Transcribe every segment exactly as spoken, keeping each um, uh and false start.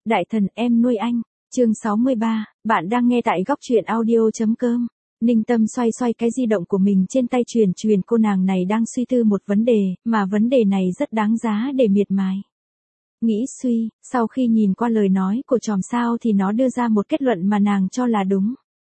Đại thần em nuôi anh. Chương sáu mươi ba, bạn đang nghe tại góc truyện audio.com. Ninh Tâm xoay xoay cái di động của mình trên tay truyền truyền cô nàng này đang suy tư một vấn đề, mà vấn đề này rất đáng giá để miệt mài. Nghĩ suy, sau khi nhìn qua lời nói của chòm sao thì nó đưa ra một kết luận mà nàng cho là đúng.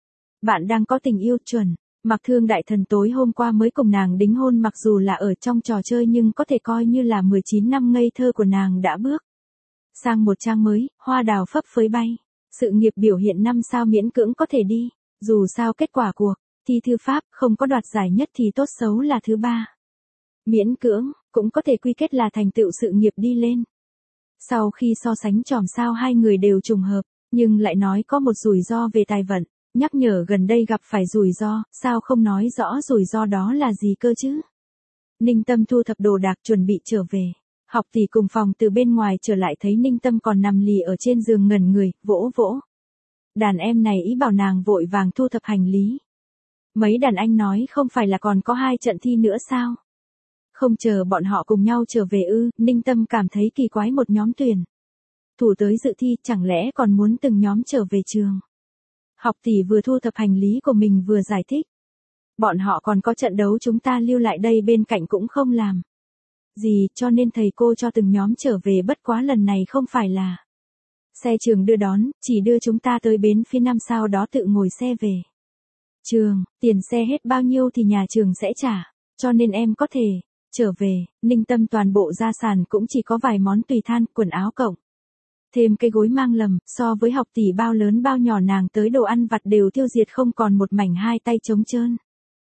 Bạn đang có tình yêu chuẩn. Mặc Thương đại thần tối hôm qua mới cùng nàng đính hôn, mặc dù là ở trong trò chơi nhưng có thể coi như là mười chín năm ngây thơ của nàng đã bước sang một trang mới, hoa đào phấp phới bay. Sự nghiệp biểu hiện năm sao miễn cưỡng có thể đi, dù sao kết quả cuộc thi thư pháp không có đoạt giải nhất thì tốt xấu là thứ ba. Miễn cưỡng, cũng có thể quy kết là thành tựu sự nghiệp đi lên. Sau khi so sánh chòm sao hai người đều trùng hợp, nhưng lại nói có một rủi ro về tài vận, nhắc nhở gần đây gặp phải rủi ro, sao không nói rõ rủi ro đó là gì cơ chứ. Ninh Tâm thu thập đồ đạc chuẩn bị trở về. Học tỷ cùng phòng từ bên ngoài trở lại thấy Ninh Tâm còn nằm lì ở trên giường ngẩn người, vỗ vỗ. Đàn em này ý bảo nàng vội vàng thu thập hành lý. Mấy đàn anh nói không phải là còn có hai trận thi nữa sao? Không chờ bọn họ cùng nhau trở về ư? Ninh Tâm cảm thấy kỳ quái, một nhóm tuyển thủ tới dự thi chẳng lẽ còn muốn từng nhóm trở về trường. Học tỷ vừa thu thập hành lý của mình vừa giải thích. Bọn họ còn có trận đấu, chúng ta lưu lại đây bên cạnh cũng không làm gì, cho nên thầy cô cho từng nhóm trở về, bất quá lần này không phải là xe trường đưa đón, chỉ đưa chúng ta tới bến phía nam, sau đó tự ngồi xe về trường, tiền xe hết bao nhiêu thì nhà trường sẽ trả, cho nên em có thể trở về. Ninh Tâm toàn bộ gia sản cũng chỉ có vài món tùy than, quần áo cộng thêm cái gối mang lầm, so với học tỷ bao lớn bao nhỏ nàng tới đồ ăn vặt đều tiêu diệt không còn một mảnh, hai tay trống trơn.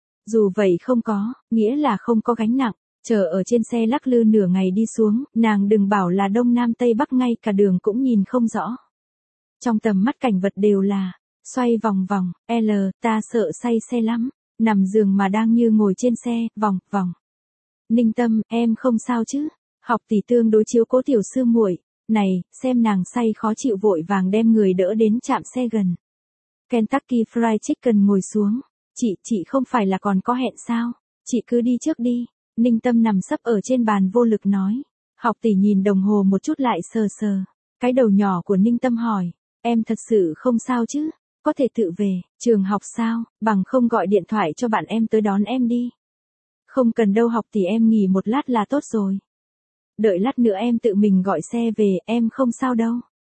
Dù vậy không có, nghĩa là không có gánh nặng. Chờ ở trên xe lắc lư nửa ngày đi xuống, nàng đừng bảo là đông nam tây bắc, ngay cả đường cũng nhìn không rõ. Trong tầm mắt cảnh vật đều là xoay vòng vòng, L, ta sợ say xe lắm, nằm giường mà đang như ngồi trên xe, vòng, vòng. Ninh Tâm, em không sao chứ? Học tỷ tương đối chiếu cố tiểu sư muội, này, xem nàng say khó chịu vội vàng đem người đỡ đến trạm xe gần Kentucky Fried Chicken ngồi xuống. Chị, chị không phải là còn có hẹn sao? Chị cứ đi trước đi. Ninh Tâm nằm sấp ở trên bàn vô lực nói. Học tỷ nhìn đồng hồ một chút lại sờ sờ cái đầu nhỏ của Ninh Tâm hỏi, em thật sự không sao chứ? Có thể tự về trường học sao? Bằng không gọi điện thoại cho bạn em tới đón em đi. Không cần đâu học tỷ, em nghỉ một lát là tốt rồi. Đợi lát nữa em tự mình gọi xe về, em không sao đâu.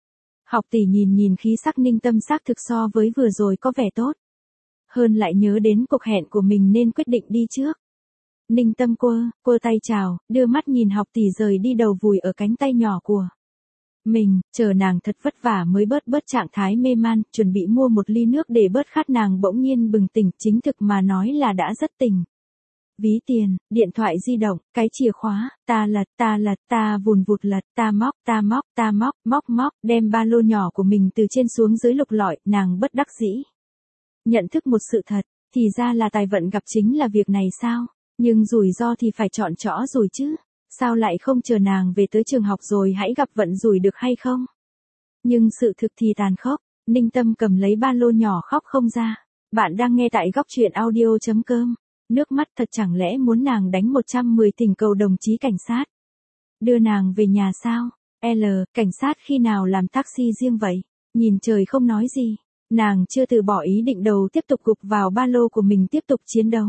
Học tỷ nhìn nhìn khí sắc Ninh Tâm xác thực so với vừa rồi có vẻ tốt hơn, lại nhớ đến cuộc hẹn của mình nên quyết định đi trước. Ninh Tâm quơ, quơ tay chào, đưa mắt nhìn học tỷ rời đi, đầu vùi ở cánh tay nhỏ của mình, chờ nàng thật vất vả mới bớt bớt trạng thái mê man, chuẩn bị mua một ly nước để bớt khát, nàng bỗng nhiên bừng tỉnh, chính thực mà nói là đã rất tỉnh. Ví tiền, điện thoại di động, cái chìa khóa, ta lật, ta lật, ta vùn vụt lật, ta móc, ta móc, ta móc, móc móc, đem ba lô nhỏ của mình từ trên xuống dưới lục lọi, nàng bất đắc dĩ nhận thức một sự thật, thì ra là tài vận gặp chính là việc này sao? Nhưng rủi ro thì phải chọn chõ rồi chứ, sao lại không chờ nàng về tới trường học rồi hãy gặp vận rủi được hay không? Nhưng sự thực thì tàn khốc. Ninh Tâm cầm lấy ba lô nhỏ khóc không ra. Bạn đang nghe tại góc truyện audio.com. Nước mắt thật, chẳng lẽ muốn nàng đánh một trăm mười thỉnh cầu đồng chí cảnh sát đưa nàng về nhà sao? L, cảnh sát khi nào làm taxi riêng vậy? Nhìn trời không nói gì, nàng chưa từ bỏ ý định, đầu tiếp tục gục vào ba lô của mình tiếp tục chiến đấu.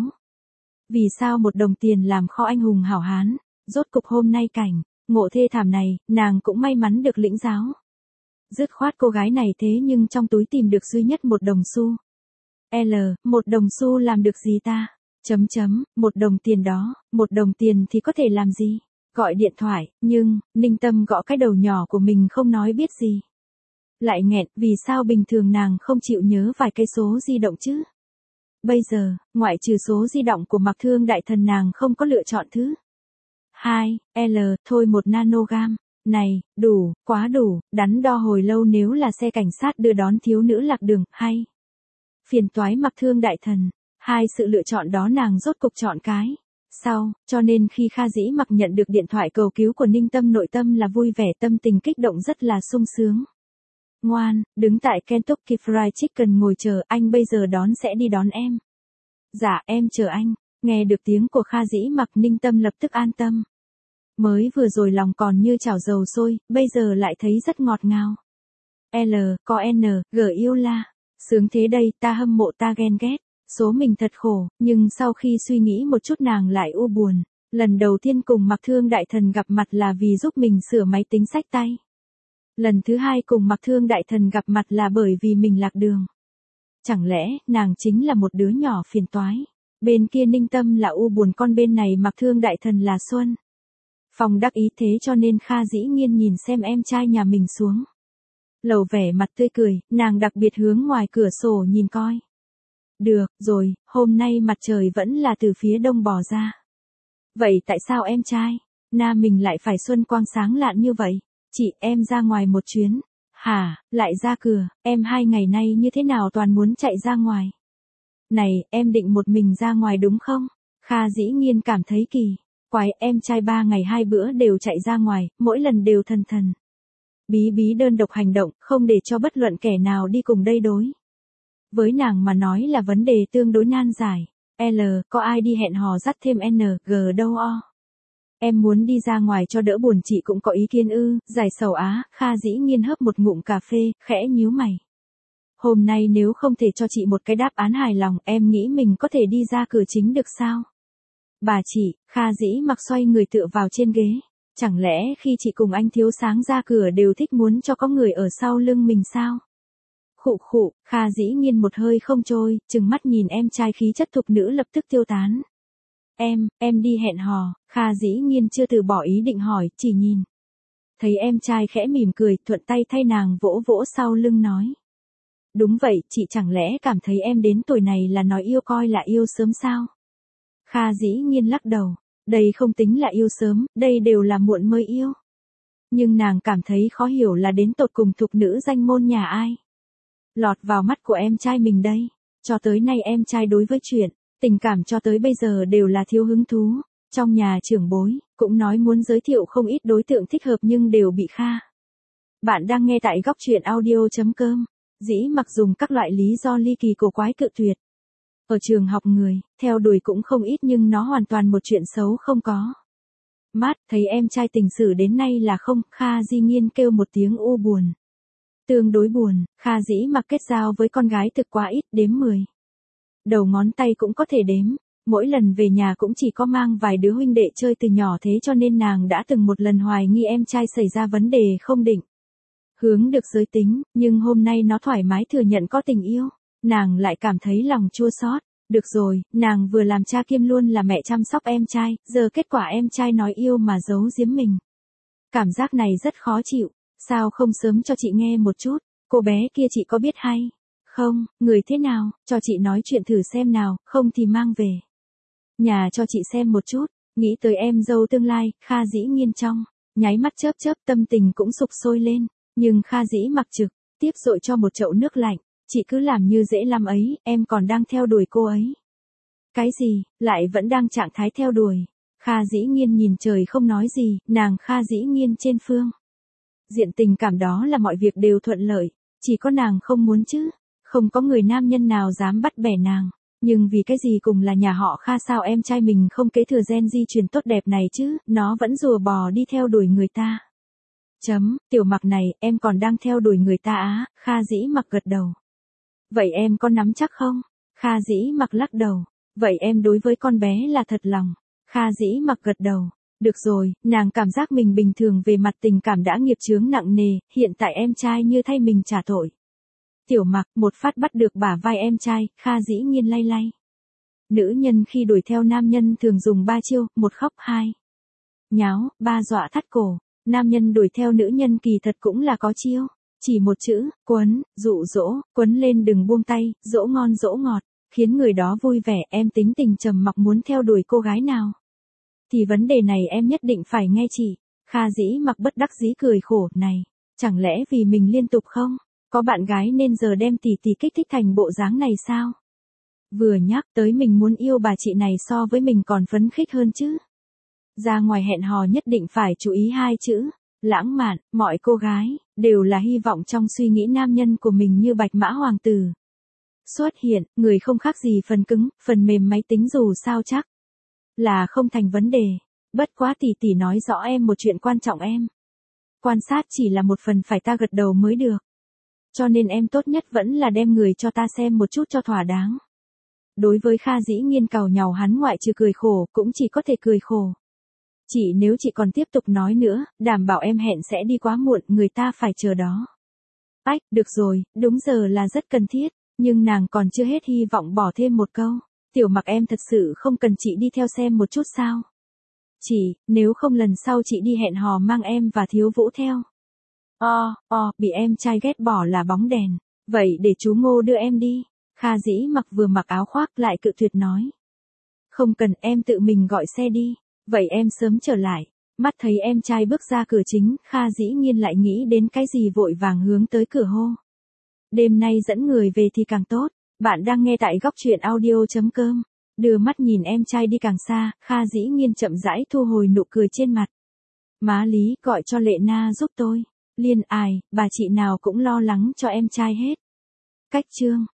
Vì sao một đồng tiền làm kho anh hùng hảo hán, rốt cục hôm nay cảnh ngộ thê thảm này, nàng cũng may mắn được lĩnh giáo. Dứt khoát cô gái này thế nhưng trong túi tìm được duy nhất một đồng xu. L, một đồng xu làm được gì ta? Chấm chấm, một đồng tiền đó, một đồng tiền thì có thể làm gì? Gọi điện thoại, nhưng, Ninh Tâm gõ cái đầu nhỏ của mình không nói biết gì. Lại nghẹn, vì sao bình thường nàng không chịu nhớ vài cây số di động chứ? Bây giờ, ngoại trừ số di động của Mặc Thương đại thần, nàng không có lựa chọn thứ hai, L, thôi một nanogam. Này, đủ, quá đủ, đắn đo hồi lâu, nếu là xe cảnh sát đưa đón thiếu nữ lạc đường, hay phiền toái Mặc Thương đại thần. Hai sự lựa chọn đó nàng rốt cục chọn cái sau, cho nên khi Kha Dĩ Mặc nhận được điện thoại cầu cứu của Ninh Tâm, nội tâm là vui vẻ, tâm tình kích động rất là sung sướng. Ngoan, đứng tại Kentucky Fried Chicken ngồi chờ, anh bây giờ đón sẽ đi đón em. Dạ, em chờ anh. Nghe được tiếng của Kha Dĩ Mặc, Ninh Tâm lập tức an tâm. Mới vừa rồi lòng còn như chảo dầu sôi, bây giờ lại thấy rất ngọt ngào. L, có N, G yêu la. Sướng thế đây, ta hâm mộ ta ghen ghét. Số mình thật khổ, nhưng sau khi suy nghĩ một chút nàng lại u buồn. Lần đầu tiên cùng Mặc Thương Đại Thần gặp mặt là vì giúp mình sửa máy tính xách tay. Lần thứ hai cùng Mặc Thương Đại Thần gặp mặt là bởi vì mình lạc đường. Chẳng lẽ, nàng chính là một đứa nhỏ phiền toái. Bên kia Ninh Tâm là u buồn, con bên này Mặc Thương Đại Thần là Xuân. Phong đắc ý thế cho nên Kha dĩ nhiên nhìn xem em trai nhà mình xuống lầu vẻ mặt tươi cười, nàng đặc biệt hướng ngoài cửa sổ nhìn coi. Được, rồi, hôm nay mặt trời vẫn là từ phía đông bò ra. Vậy tại sao em trai, na mình lại phải xuân quang sáng lạn như vậy? Chị, em ra ngoài một chuyến. Hả, lại ra cửa, em hai ngày nay như thế nào toàn muốn chạy ra ngoài? Này, em định một mình ra ngoài đúng không? Kha dĩ nhiên cảm thấy kỳ quái, em trai ba ngày hai bữa đều chạy ra ngoài, mỗi lần đều thần thần bí bí đơn độc hành động, không để cho bất luận kẻ nào đi cùng đây đối. Với nàng mà nói là vấn đề tương đối nan giải. L, có ai đi hẹn hò dắt thêm N, G đâu o. Em muốn đi ra ngoài cho đỡ buồn, chị cũng có ý kiến ư, giải sầu á. Kha dĩ nhiên hớp một ngụm cà phê, khẽ nhíu mày. Hôm nay nếu không thể cho chị một cái đáp án hài lòng, em nghĩ mình có thể đi ra cửa chính được sao? Bà chị, Kha dĩ mặc xoay người tựa vào trên ghế. Chẳng lẽ khi chị cùng anh thiếu sáng ra cửa đều thích muốn cho có người ở sau lưng mình sao? Khụ khụ, Kha dĩ nhiên một hơi không trôi, chừng mắt nhìn em trai, khí chất thục nữ lập tức tiêu tán. Em, em đi hẹn hò. Kha dĩ nhiên chưa từ bỏ ý định hỏi, chỉ nhìn. Thấy em trai khẽ mỉm cười, thuận tay thay nàng vỗ vỗ sau lưng nói. Đúng vậy, chị chẳng lẽ cảm thấy em đến tuổi này là nói yêu coi là yêu sớm sao? Kha dĩ nhiên lắc đầu. Đây không tính là yêu sớm, đây đều là muộn mới yêu. Nhưng nàng cảm thấy khó hiểu là đến tột cùng thục nữ danh môn nhà ai lọt vào mắt của em trai mình đây. Cho tới nay em trai đối với chuyện tình cảm cho tới bây giờ đều là thiếu hứng thú. Trong nhà trưởng bối cũng nói muốn giới thiệu không ít đối tượng thích hợp nhưng đều bị Kha. Bạn đang nghe tại góc truyện audio.com. Dĩ mặc dùng các loại lý do ly kỳ cổ quái cự tuyệt. Ở trường học người theo đuổi cũng không ít nhưng nó hoàn toàn một chuyện xấu không có. Mát, thấy em trai tình sử đến nay là không. Kha dĩ nhiên kêu một tiếng u buồn. Tương đối buồn, Kha dĩ mặc kết giao với con gái thực quá ít, đếm mười. Đầu ngón tay cũng có thể đếm. Mỗi lần về nhà cũng chỉ có mang vài đứa huynh đệ chơi từ nhỏ, thế cho nên nàng đã từng một lần hoài nghi em trai xảy ra vấn đề không định hướng được giới tính, nhưng hôm nay nó thoải mái thừa nhận có tình yêu. Nàng lại cảm thấy lòng chua xót. Được rồi, nàng vừa làm cha kiêm luôn là mẹ chăm sóc em trai, giờ kết quả em trai nói yêu mà giấu giếm mình. Cảm giác này rất khó chịu. Sao không sớm cho chị nghe một chút? Cô bé kia chị có biết hay không? Người thế nào? Cho chị nói chuyện thử xem nào, không thì mang về nhà cho chị xem một chút. Nghĩ tới em dâu tương lai, Kha dĩ nhiên trong nháy mắt chớp chớp tâm tình cũng sục sôi lên. Nhưng Kha dĩ mặc trực tiếp dội cho một chậu nước lạnh. Chị cứ làm như dễ lắm ấy, em còn đang theo đuổi cô ấy. Cái gì, lại vẫn đang trạng thái theo đuổi. Kha dĩ nhiên nhìn trời không nói gì, nàng Kha dĩ nhiên trên phương diện tình cảm đó là mọi việc đều thuận lợi, chỉ có nàng không muốn chứ. Không có người nam nhân nào dám bắt bẻ nàng. Nhưng vì cái gì cùng là nhà họ Kha sao em trai mình không kế thừa gen di truyền tốt đẹp này chứ, nó vẫn rùa bò đi theo đuổi người ta. Chấm, tiểu mặc này, em còn đang theo đuổi người ta á. Kha dĩ mặc gật đầu. Vậy em có nắm chắc không? Kha dĩ mặc lắc đầu. Vậy em đối với con bé là thật lòng. Kha dĩ mặc gật đầu. Được rồi, nàng cảm giác mình bình thường về mặt tình cảm đã nghiệp chướng nặng nề, hiện tại em trai như thay mình trả tội. Tiểu mặc một phát bắt được bả vai em trai, Kha dĩ nhiên lay lay. Nữ nhân khi đuổi theo nam nhân thường dùng ba chiêu, một khóc, hai nháo, ba dọa thắt cổ. Nam nhân đuổi theo nữ nhân kỳ thật cũng là có chiêu. Chỉ một chữ, quấn, dụ dỗ, quấn lên đừng buông tay, dỗ ngon dỗ ngọt, khiến người đó vui vẻ. Em tính tình trầm mặc muốn theo đuổi cô gái nào thì vấn đề này em nhất định phải nghe chị. Kha dĩ mặc bất đắc dĩ cười khổ, này, chẳng lẽ vì mình liên tục không có bạn gái nên giờ đem tỷ tỷ kích thích thành bộ dáng này sao? Vừa nhắc tới mình muốn yêu bà chị này so với mình còn phấn khích hơn chứ. Ra ngoài hẹn hò nhất định phải chú ý hai chữ, lãng mạn. Mọi cô gái đều là hy vọng trong suy nghĩ nam nhân của mình như bạch mã hoàng tử xuất hiện, người không khác gì phần cứng, phần mềm máy tính dù sao chắc là không thành vấn đề. Bất quá tỷ tỷ nói rõ em một chuyện quan trọng em. Quan sát chỉ là một phần, phải ta gật đầu mới được. Cho nên em tốt nhất vẫn là đem người cho ta xem một chút cho thỏa đáng. Đối với Kha Dĩ Nhiên càu nhàu hắn ngoại trừ cười khổ, cũng chỉ có thể cười khổ. Chị nếu chị còn tiếp tục nói nữa, đảm bảo em hẹn sẽ đi quá muộn, người ta phải chờ đó. Ách, được rồi, đúng giờ là rất cần thiết, nhưng nàng còn chưa hết hy vọng bỏ thêm một câu. Tiểu Mặc em thật sự không cần chị đi theo xem một chút sao? Chị, nếu không lần sau chị đi hẹn hò mang em và Thiếu Vũ theo. O, o, bị em trai ghét bỏ là bóng đèn. Vậy để chú Ngô đưa em đi. Kha Dĩ Mặc vừa mặc áo khoác lại cự tuyệt nói. Không cần, em tự mình gọi xe đi. Vậy em sớm trở lại. Mắt thấy em trai bước ra cửa chính, Kha Dĩ Nhiên lại nghĩ đến cái gì vội vàng hướng tới cửa hô. Đêm nay dẫn người về thì càng tốt. Bạn đang nghe tại góc truyện audio.com. Đưa mắt nhìn em trai đi càng xa, Kha Dĩ Nhiên chậm rãi thu hồi nụ cười trên mặt. Má Lý, gọi cho Lệ Na giúp tôi. Liên ai, bà chị nào cũng lo lắng cho em trai hết. Cách chương